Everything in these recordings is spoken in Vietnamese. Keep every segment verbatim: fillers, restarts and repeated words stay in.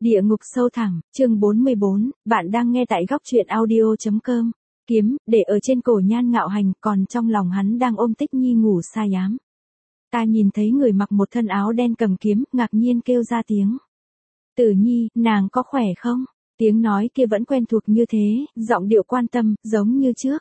Địa ngục sâu thẳm, chương bốn mươi bốn, bạn đang nghe tại góc truyện audio chấm com. Kiếm, để ở trên cổ Nhan Ngạo Hành, còn trong lòng hắn đang ôm Tích Nhi ngủ sa ám. Ta nhìn thấy người mặc một thân áo đen cầm kiếm, ngạc nhiên kêu ra tiếng. Tử Nhi, nàng có khỏe không? Tiếng nói kia vẫn quen thuộc như thế, giọng điệu quan tâm, giống như trước.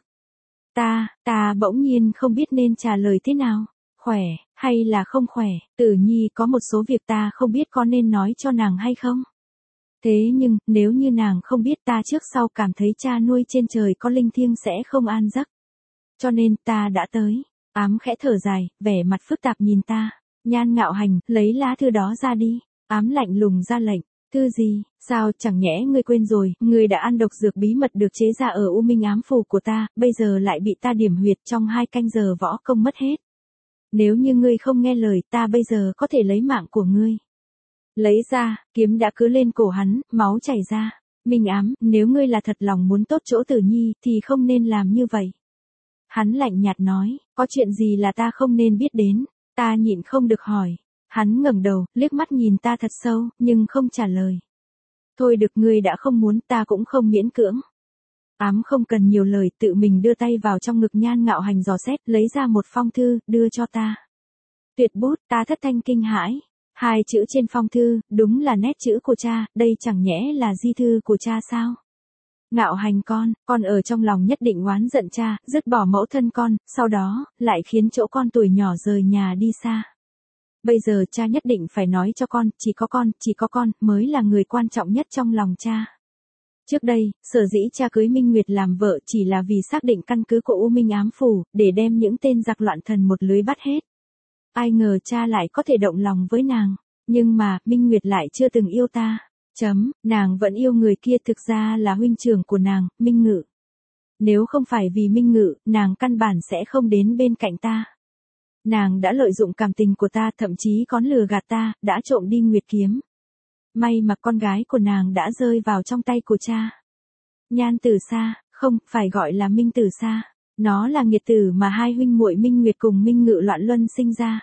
Ta, ta bỗng nhiên không biết nên trả lời thế nào. Khỏe, hay là không khỏe, Tử Nhi có một số việc ta không biết có nên nói cho nàng hay không. Thế nhưng, nếu như nàng không biết ta trước sau cảm thấy cha nuôi trên trời có linh thiêng sẽ không an giấc. Cho nên ta đã tới. Ám khẽ thở dài, vẻ mặt phức tạp nhìn ta. Nhan Ngạo Hành, lấy lá thư đó ra đi. Ám lạnh lùng ra lệnh. Thư gì, sao chẳng nhẽ ngươi quên rồi, ngươi đã ăn độc dược bí mật được chế ra ở U Minh ám phù của ta, bây giờ lại bị ta điểm huyệt trong hai canh giờ võ công mất hết. Nếu như ngươi không nghe lời, ta bây giờ có thể lấy mạng của ngươi. Lấy ra, kiếm đã cứ lên cổ hắn, máu chảy ra. Minh ám, nếu ngươi là thật lòng muốn tốt chỗ Tử Nhi, thì không nên làm như vậy. Hắn lạnh nhạt nói, có chuyện gì là ta không nên biết đến, ta nhịn không được hỏi. Hắn ngẩng đầu, liếc mắt nhìn ta thật sâu, nhưng không trả lời. Thôi được, ngươi đã không muốn, ta cũng không miễn cưỡng. Ám không cần nhiều lời, tự mình đưa tay vào trong ngực Nhan Ngạo Hành dò xét, lấy ra một phong thư, đưa cho ta. Tuyệt bút, ta thất thanh kinh hãi. Hai chữ trên phong thư, đúng là nét chữ của cha, đây chẳng nhẽ là di thư của cha sao? Ngạo Hành con, con ở trong lòng nhất định oán giận cha, dứt bỏ mẫu thân con, sau đó, lại khiến chỗ con tuổi nhỏ rời nhà đi xa. Bây giờ cha nhất định phải nói cho con, chỉ có con, chỉ có con, mới là người quan trọng nhất trong lòng cha. Trước đây, sở dĩ cha cưới Minh Nguyệt làm vợ chỉ là vì xác định căn cứ của U Minh ám phủ, để đem những tên giặc loạn thần một lưới bắt hết. Ai ngờ cha lại có thể động lòng với nàng, nhưng mà, Minh Nguyệt lại chưa từng yêu ta. Chấm, nàng vẫn yêu người kia, thực ra là huynh trưởng của nàng, Minh Ngự. Nếu không phải vì Minh Ngự, nàng căn bản sẽ không đến bên cạnh ta. Nàng đã lợi dụng cảm tình của ta, thậm chí còn lừa gạt ta, đã trộm đi Nguyệt kiếm. May mà con gái của nàng đã rơi vào trong tay của cha. Nhan Tử Sa, không, phải gọi là Minh Tử Sa. Nó là nghiệt tử mà hai huynh muội Minh Nguyệt cùng Minh Ngự loạn luân sinh ra.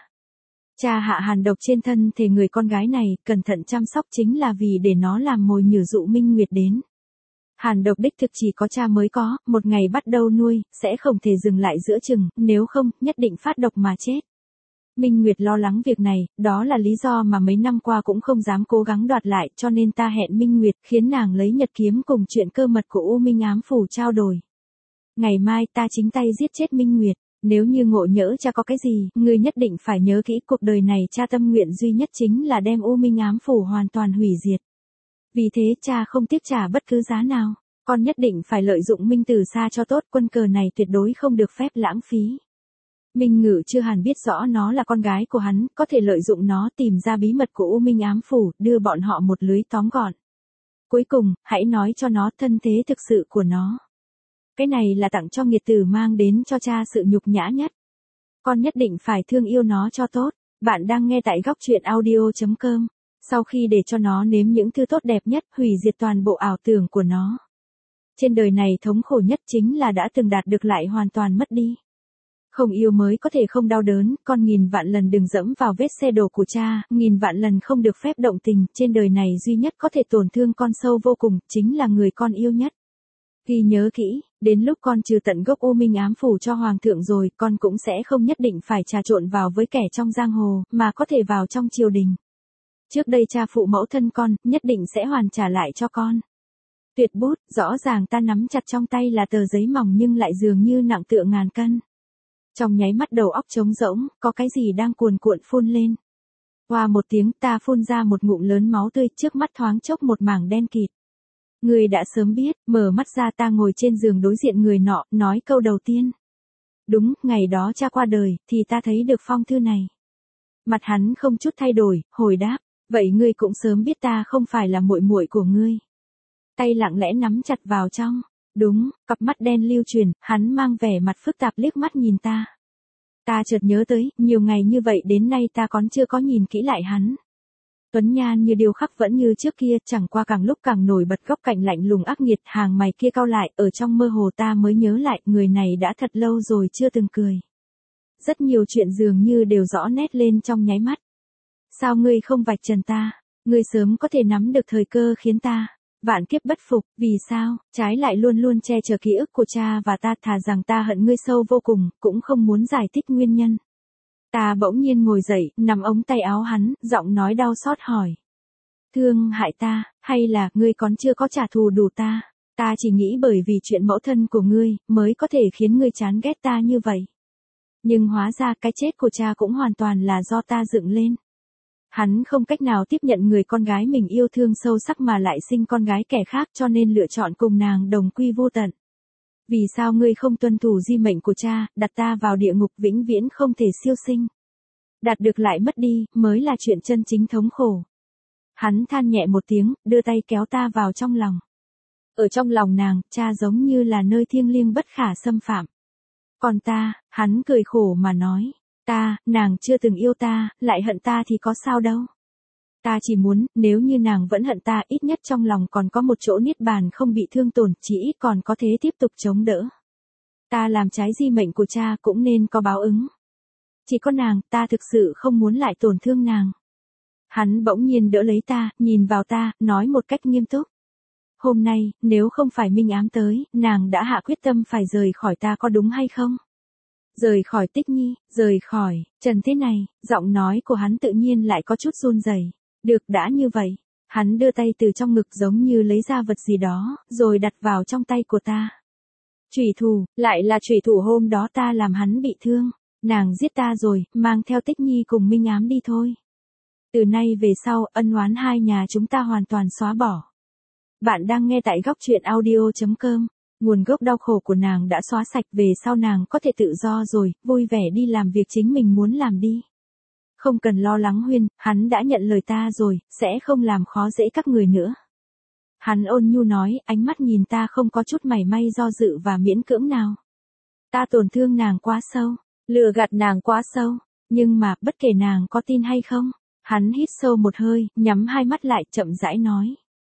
Cha hạ hàn độc trên thân thể người con gái này, cẩn thận chăm sóc chính là vì để nó làm mồi nhử dụ Minh Nguyệt đến. Hàn độc đích thực chỉ có cha mới có, một ngày bắt đầu nuôi, sẽ không thể dừng lại giữa chừng, nếu không, nhất định phát độc mà chết. Minh Nguyệt lo lắng việc này, đó là lý do mà mấy năm qua cũng không dám cố gắng đoạt lại, cho nên ta hẹn Minh Nguyệt, khiến nàng lấy nhật kiếm cùng chuyện cơ mật của U Minh ám phủ trao đổi. Ngày mai ta chính tay giết chết Minh Nguyệt, nếu như ngộ nhỡ cha có cái gì, ngươi nhất định phải nhớ kỹ, cuộc đời này cha tâm nguyện duy nhất chính là đem U Minh ám phủ hoàn toàn hủy diệt. Vì thế cha không tiếc trả bất cứ giá nào, con nhất định phải lợi dụng Minh Tử Sa cho tốt, quân cờ này tuyệt đối không được phép lãng phí. Minh Ngự chưa hẳn biết rõ nó là con gái của hắn, có thể lợi dụng nó tìm ra bí mật của U Minh ám phủ, đưa bọn họ một lưới tóm gọn. Cuối cùng, hãy nói cho nó thân thế thực sự của nó. Cái này là tặng cho nghiệt tử mang đến cho cha sự nhục nhã nhất. Con nhất định phải thương yêu nó cho tốt. Bạn đang nghe tại góc truyện audio chấm com. Sau khi để cho nó nếm những thứ tốt đẹp nhất, hủy diệt toàn bộ ảo tưởng của nó. Trên đời này thống khổ nhất chính là đã từng đạt được lại hoàn toàn mất đi. Không yêu mới có thể không đau đớn, con nghìn vạn lần đừng dẫm vào vết xe đổ của cha, nghìn vạn lần không được phép động tình, trên đời này duy nhất có thể tổn thương con sâu vô cùng, chính là người con yêu nhất. Ghi nhớ kỹ, đến lúc con trừ tận gốc U Minh ám phủ cho hoàng thượng rồi, con cũng sẽ không nhất định phải trà trộn vào với kẻ trong giang hồ, mà có thể vào trong triều đình. Trước đây cha phụ mẫu thân con, nhất định sẽ hoàn trả lại cho con. Tuyệt bút, rõ ràng ta nắm chặt trong tay là tờ giấy mỏng nhưng lại dường như nặng tựa ngàn cân. Trong nháy mắt đầu óc trống rỗng, có cái gì đang cuồn cuộn phun lên. Qua một tiếng ta phun ra một ngụm lớn máu tươi, trước mắt thoáng chốc một mảng đen kịt. Người đã sớm biết, mở mắt ra ta ngồi trên giường đối diện người nọ, nói câu đầu tiên. Đúng, ngày đó cha qua đời, thì ta thấy được phong thư này. Mặt hắn không chút thay đổi, hồi đáp, vậy ngươi cũng sớm biết ta không phải là muội muội của ngươi. Tay lặng lẽ nắm chặt vào trong. Đúng, cặp mắt đen lưu truyền, hắn mang vẻ mặt phức tạp liếc mắt nhìn ta. Ta chợt nhớ tới, nhiều ngày như vậy đến nay ta còn chưa có nhìn kỹ lại hắn. Tuấn nhan như điêu khắc vẫn như trước kia, chẳng qua càng lúc càng nổi bật góc cạnh lạnh lùng ác nghiệt, hàng mày kia cau lại, ở trong mơ hồ ta mới nhớ lại, người này đã thật lâu rồi chưa từng cười. Rất nhiều chuyện dường như đều rõ nét lên trong nháy mắt. Sao ngươi không vạch trần ta? Ngươi sớm có thể nắm được thời cơ khiến ta vạn kiếp bất phục, vì sao, trái lại luôn luôn che chở ký ức của cha và ta, thà rằng ta hận ngươi sâu vô cùng, cũng không muốn giải thích nguyên nhân. Ta bỗng nhiên ngồi dậy, nắm ống tay áo hắn, giọng nói đau xót hỏi. Thương hại ta, hay là ngươi còn chưa có trả thù đủ ta? Ta chỉ nghĩ bởi vì chuyện mẫu thân của ngươi, mới có thể khiến ngươi chán ghét ta như vậy. Nhưng hóa ra cái chết của cha cũng hoàn toàn là do ta dựng lên. Hắn không cách nào tiếp nhận người con gái mình yêu thương sâu sắc mà lại sinh con gái kẻ khác, cho nên lựa chọn cùng nàng đồng quy vô tận. Vì sao ngươi không tuân thủ di mệnh của cha, đặt ta vào địa ngục vĩnh viễn không thể siêu sinh? Đạt được lại mất đi, mới là chuyện chân chính thống khổ. Hắn than nhẹ một tiếng, đưa tay kéo ta vào trong lòng. Ở trong lòng nàng, cha giống như là nơi thiêng liêng bất khả xâm phạm. Còn ta, hắn cười khổ mà nói, ta, nàng chưa từng yêu ta, lại hận ta thì có sao đâu. Ta chỉ muốn, nếu như nàng vẫn hận ta, ít nhất trong lòng còn có một chỗ niết bàn không bị thương tổn, chỉ ít còn có thế tiếp tục chống đỡ. Ta làm trái di mệnh của cha cũng nên có báo ứng. Chỉ có nàng, ta thực sự không muốn lại tổn thương nàng. Hắn bỗng nhiên đỡ lấy ta, nhìn vào ta, nói một cách nghiêm túc. Hôm nay, nếu không phải minh ám tới, nàng đã hạ quyết tâm phải rời khỏi ta, có đúng hay không? Rời khỏi Tích Nhi, rời khỏi, Trần thế này, giọng nói của hắn tự nhiên lại có chút run rẩy. Được, đã như vậy. Hắn đưa tay từ trong ngực giống như lấy ra vật gì đó, rồi đặt vào trong tay của ta. Chủy thủ, lại là chủy thủ hôm đó ta làm hắn bị thương. Nàng giết ta rồi, mang theo Tích Nhi cùng minh ám đi thôi. Từ nay về sau, ân oán hai nhà chúng ta hoàn toàn xóa bỏ. Bạn đang nghe tại góc truyện audio chấm com. Nguồn gốc đau khổ của nàng đã xóa sạch, về sau nàng có thể tự do rồi, vui vẻ đi làm việc chính mình muốn làm đi. Không cần lo lắng Huyên, hắn đã nhận lời ta rồi, sẽ không làm khó dễ các người nữa. Hắn ôn nhu nói, ánh mắt nhìn ta không có chút mảy may do dự và miễn cưỡng nào. Ta tổn thương nàng quá sâu, lừa gạt nàng quá sâu, nhưng mà, bất kể nàng có tin hay không, hắn hít sâu một hơi, nhắm hai mắt lại, chậm rãi nói.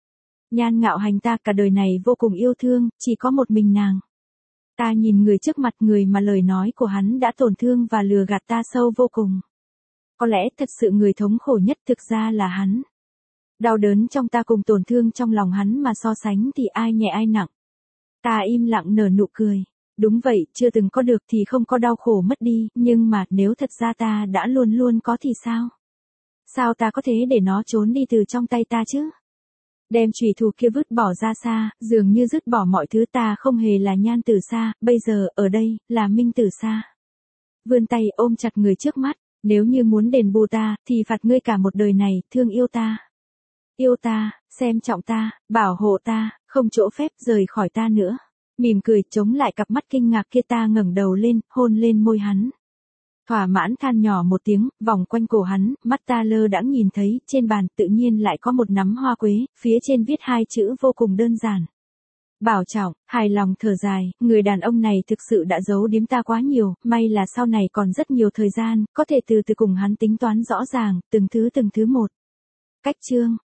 Nhan Ngạo Hành ta cả đời này vô cùng yêu thương, chỉ có một mình nàng. Ta nhìn người trước mặt, người mà lời nói của hắn đã tổn thương và lừa gạt ta sâu vô cùng. Có lẽ thật sự người thống khổ nhất thực ra là hắn. Đau đớn trong ta cùng tổn thương trong lòng hắn mà so sánh thì ai nhẹ ai nặng. Ta im lặng nở nụ cười. Đúng vậy, chưa từng có được thì không có đau khổ mất đi, nhưng mà nếu thật ra ta đã luôn luôn có thì sao? Sao ta có thể để nó trốn đi từ trong tay ta chứ? Đem chủy thủ kia vứt bỏ ra xa, dường như dứt bỏ mọi thứ. Ta không hề là Nhan Tử Sa, bây giờ, ở đây, là Minh Tử Sa. Vươn tay ôm chặt người trước mắt, nếu như muốn đền bù ta, thì phạt ngươi cả một đời này, thương yêu ta. Yêu ta, xem trọng ta, bảo hộ ta, không chỗ phép rời khỏi ta nữa. Mỉm cười, chống lại cặp mắt kinh ngạc kia, ta ngẩng đầu lên, hôn lên môi hắn. Thỏa mãn than nhỏ một tiếng, vòng quanh cổ hắn, mắt ta lơ đãng nhìn thấy, trên bàn tự nhiên lại có một nắm hoa quế, phía trên viết hai chữ vô cùng đơn giản. Bảo trọng, hài lòng thở dài, người đàn ông này thực sự đã giấu giếm ta quá nhiều, may là sau này còn rất nhiều thời gian, có thể từ từ cùng hắn tính toán rõ ràng, từng thứ từng thứ một. Cách chương